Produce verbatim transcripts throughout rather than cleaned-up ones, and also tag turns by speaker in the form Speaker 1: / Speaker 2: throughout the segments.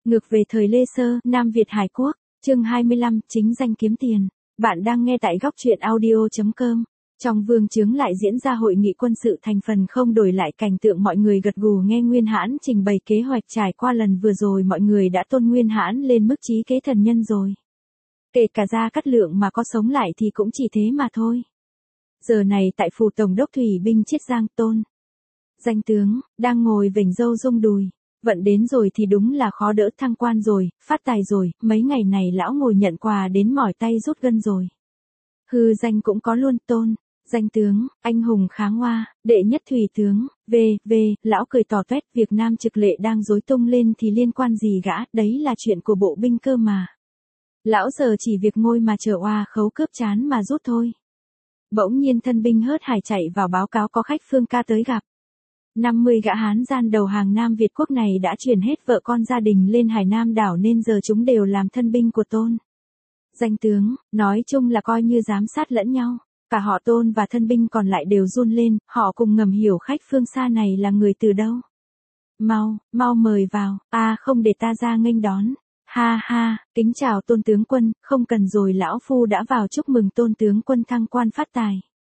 Speaker 1: Ngược về thời Lê Sơ, Nam Việt Hải Quốc, chương hai mươi lăm, chính danh kiếm tiền. Bạn đang nghe tại góc truyện audio chấm com. Trong vương chướng lại diễn ra hội nghị quân sự, thành phần không đổi lại cảnh tượng mọi người gật gù nghe Nguyên Hãn trình bày kế hoạch. Trải qua lần vừa rồi mọi người đã tôn Nguyên Hãn lên mức chí kế thần nhân rồi. Kể cả Gia Cát Lượng mà có sống lại thì cũng chỉ thế mà thôi. Giờ này tại phủ tổng đốc thủy binh Chiết Giang, Tôn danh tướng đang ngồi vểnh râu rung đùi. Vận đến rồi thì đúng là khó đỡ, thăng quan rồi, phát tài rồi, mấy ngày này lão ngồi nhận quà đến mỏi tay rút gân rồi. Hư danh cũng có luôn, Tôn danh tướng, anh hùng kháng hoa, đệ nhất thủy tướng, về, về, lão cười tỏ tuét, việc Nam Trực Lệ đang rối tung lên thì liên quan gì gã, đấy là chuyện của bộ binh cơ mà. Lão giờ chỉ việc ngôi mà chờ oa khấu cướp chán mà rút thôi. Bỗng nhiên thân binh hớt hải chạy vào báo cáo có khách Phương Ca tới gặp. năm mươi gã Hán gian đầu hàng Nam Việt quốc này đã chuyển hết vợ con gia đình lên Hải Nam đảo nên giờ chúng đều làm thân binh của Tôn danh tướng, nói chung là coi như giám sát lẫn nhau. Cả họ Tôn và thân binh còn lại đều run lên, họ cùng ngầm hiểu khách phương xa này là người từ đâu. Mau, mau mời vào, a à, không để ta ra nghênh đón. Ha ha, kính chào Tôn tướng quân, không cần rồi, lão phu đã vào chúc mừng Tôn tướng quân thăng quan phát tài.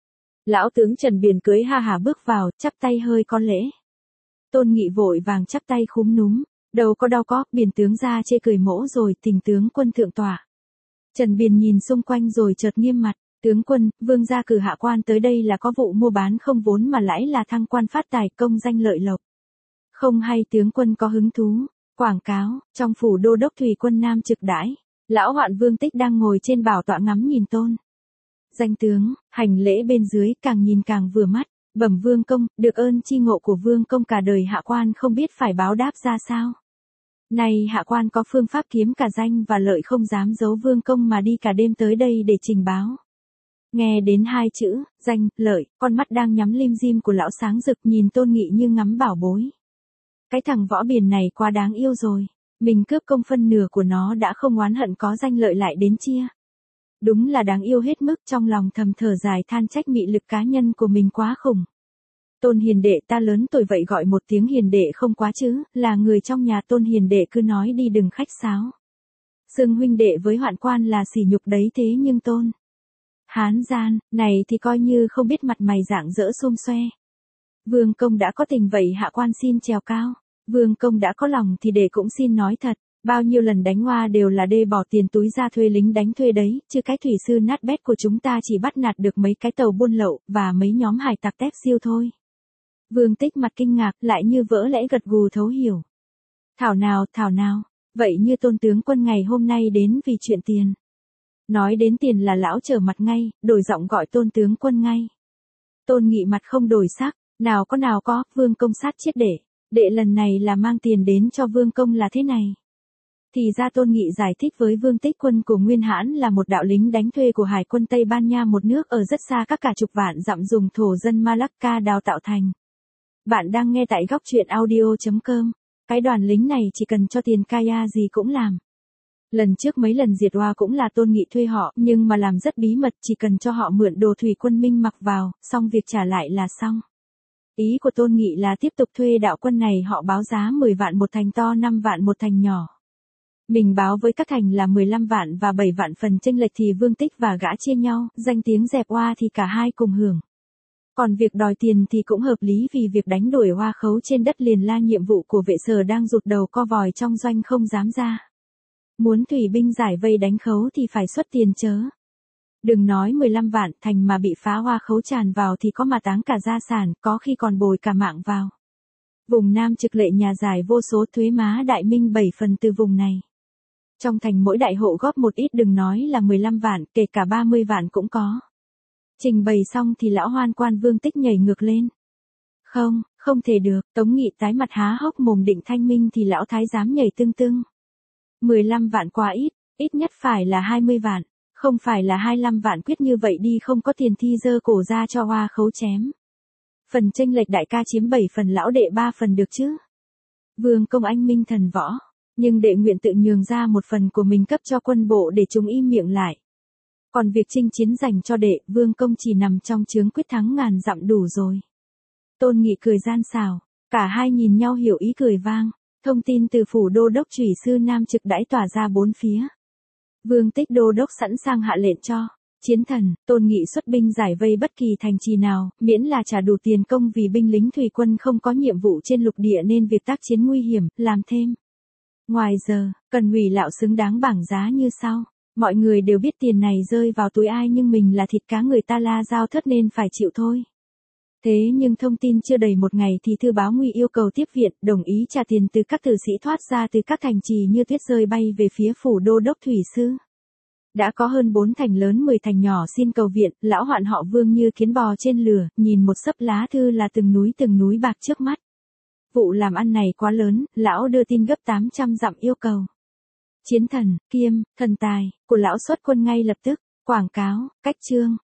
Speaker 1: Lão tướng Trần Biền cưới ha hả bước vào, chắp tay hơi có lễ. Tôn Nghị vội vàng chắp tay khúm núm, đầu có đau có, Biền tướng ra chê cười mỗ rồi, thỉnh tướng quân thượng tọa. Trần Biền nhìn xung quanh rồi chợt nghiêm mặt, tướng quân, vương gia cử hạ quan tới đây là có vụ mua bán không vốn mà lãi là thăng quan phát tài, công danh lợi lộc. Không hay tướng quân có hứng thú. Quảng cáo, trong phủ đô đốc thủy quân Nam Trực đãi, lão hoạn Vương Tích đang ngồi trên bảo tọa ngắm nhìn Tôn danh tướng, hành lễ bên dưới, càng nhìn càng vừa mắt, bẩm vương công, được ơn chi ngộ của vương công cả đời hạ quan không biết phải báo đáp ra sao. Này hạ quan có phương pháp kiếm cả danh và lợi, không dám giấu vương công mà đi cả đêm tới đây để trình báo. Nghe đến hai chữ, danh, lợi, con mắt đang nhắm lim dim của lão sáng rực nhìn Tôn Nghị như ngắm bảo bối. Cái thằng Võ Biền này quá đáng yêu rồi, mình cướp công phân nửa của nó đã không oán hận, có danh lợi lại đến chia. Đúng là đáng yêu hết mức, trong lòng thầm thở dài than trách mị lực cá nhân của mình quá khủng. Tôn hiền đệ, ta lớn tuổi vậy gọi một tiếng hiền đệ không quá chứ, là người trong nhà. Tôn hiền đệ cứ nói đi đừng khách sáo. Xưng huynh đệ với hoạn quan là sỉ nhục đấy, thế nhưng Tôn Hán gian, này thì coi như không biết mặt mày rạng rỡ xôm xoe. Vương công đã có tình vậy hạ quan xin trèo cao. Vương công đã có lòng thì đệ cũng xin nói thật, bao nhiêu lần đánh hoa đều là đê bỏ tiền túi ra thuê lính đánh thuê đấy, chứ cái thủy sư nát bét của chúng ta chỉ bắt nạt được mấy cái tàu buôn lậu và mấy nhóm hải tặc tép siêu thôi. Vương Tích mặt kinh ngạc, lại như vỡ lẽ gật gù thấu hiểu. Thảo nào, thảo nào, vậy như Tôn tướng quân ngày hôm nay đến vì chuyện tiền. Nói đến tiền là lão trở mặt ngay, đổi giọng gọi Tôn tướng quân ngay. Tôn Nghị mặt không đổi sắc, nào có nào có, vương công sát chết đệ. Đệ lần này là mang tiền đến cho vương công là thế này. Thì ra Tôn Nghị giải thích với Vương Tích quân của Nguyên Hãn là một đạo lính đánh thuê của Hải quân Tây Ban Nha, một nước ở rất xa các cả chục vạn dặm dùng thổ dân Malacca đào tạo thành. Bạn đang nghe tại góc truyện audio chấm com. Cái đoàn lính này chỉ cần cho tiền kaya gì cũng làm. Lần trước mấy lần diệt oa cũng là Tôn Nghị thuê họ, nhưng mà làm rất bí mật, chỉ cần cho họ mượn đồ thủy quân Minh mặc vào, xong việc trả lại là xong. Ý của Tôn Nghị là tiếp tục thuê đạo quân này, họ báo giá mười vạn một thành to, năm vạn một thành nhỏ. Mình báo với các thành là mười lăm vạn và bảy vạn, phần chênh lệch thì Vương Tích và gã chia nhau, danh tiếng dẹp oa thì cả hai cùng hưởng. Còn việc đòi tiền thì cũng hợp lý, vì việc đánh đuổi oa khấu trên đất liền là nhiệm vụ của vệ sở đang rụt đầu co vòi trong doanh không dám ra. Muốn thủy binh giải vây đánh khấu thì phải xuất tiền chớ. Đừng nói mười lăm vạn, thành mà bị phá hoa khấu tràn vào thì có mà táng cả gia sản, có khi còn bồi cả mạng vào. Vùng Nam Trực Lệ nhà giải vô số, thuế má đại minh bảy phần từ vùng này. Trong thành mỗi đại hộ góp một ít, đừng nói là mười lăm vạn, kể cả ba mươi vạn cũng có. Trình bày xong thì lão hoan quan Vương Tích nhảy ngược lên. Không, không thể được, Tống Nghị tái mặt há hốc mồm định thanh minh thì lão thái giám nhảy tưng tưng. mười lăm vạn quá ít, ít nhất phải là hai mươi vạn. Không phải là hai mươi lăm vạn, quyết như vậy đi không có tiền thi dơ cổ ra cho hoa khấu chém. Phần chênh lệch đại ca chiếm bảy phần, lão đệ ba phần được chứ. Vương công anh minh thần võ, nhưng đệ nguyện tự nhường ra một phần của mình cấp cho quân bộ để chúng im miệng lại. Còn việc chinh chiến dành cho đệ, vương công chỉ nằm trong chướng quyết thắng ngàn dặm đủ rồi. Tôn Nghị cười gian xảo, cả hai nhìn nhau hiểu ý cười vang. Thông tin từ phủ đô đốc Chủy sư Nam Trực đãi tỏa ra bốn phía. Vương Tích đô đốc sẵn sàng hạ lệnh cho chiến thần, Tôn Nghị xuất binh giải vây bất kỳ thành trì nào, miễn là trả đủ tiền công vì binh lính thủy quân không có nhiệm vụ trên lục địa nên việc tác chiến nguy hiểm, làm thêm. Ngoài giờ, cần hủy lạo xứng đáng bảng giá như sau. Mọi người đều biết tiền này rơi vào túi ai nhưng mình là thịt cá người ta la giao thớt nên phải chịu thôi. Thế nhưng thông tin chưa đầy một ngày thì thư báo nguy yêu cầu tiếp viện, đồng ý trả tiền từ các tử sĩ thoát ra từ các thành trì như tuyết rơi bay về phía phủ đô đốc Thủy sư. Đã có hơn bốn thành lớn mười thành nhỏ xin cầu viện, lão hoạn họ Vương như kiến bò trên lửa, nhìn một xấp lá thư là từng núi từng núi bạc trước mắt. Vụ làm ăn này quá lớn, lão đưa tin gấp tám trăm dặm yêu cầu. Chiến thần, kiêm, thần tài, của lão xuất quân ngay lập tức, quảng cáo, cách chương.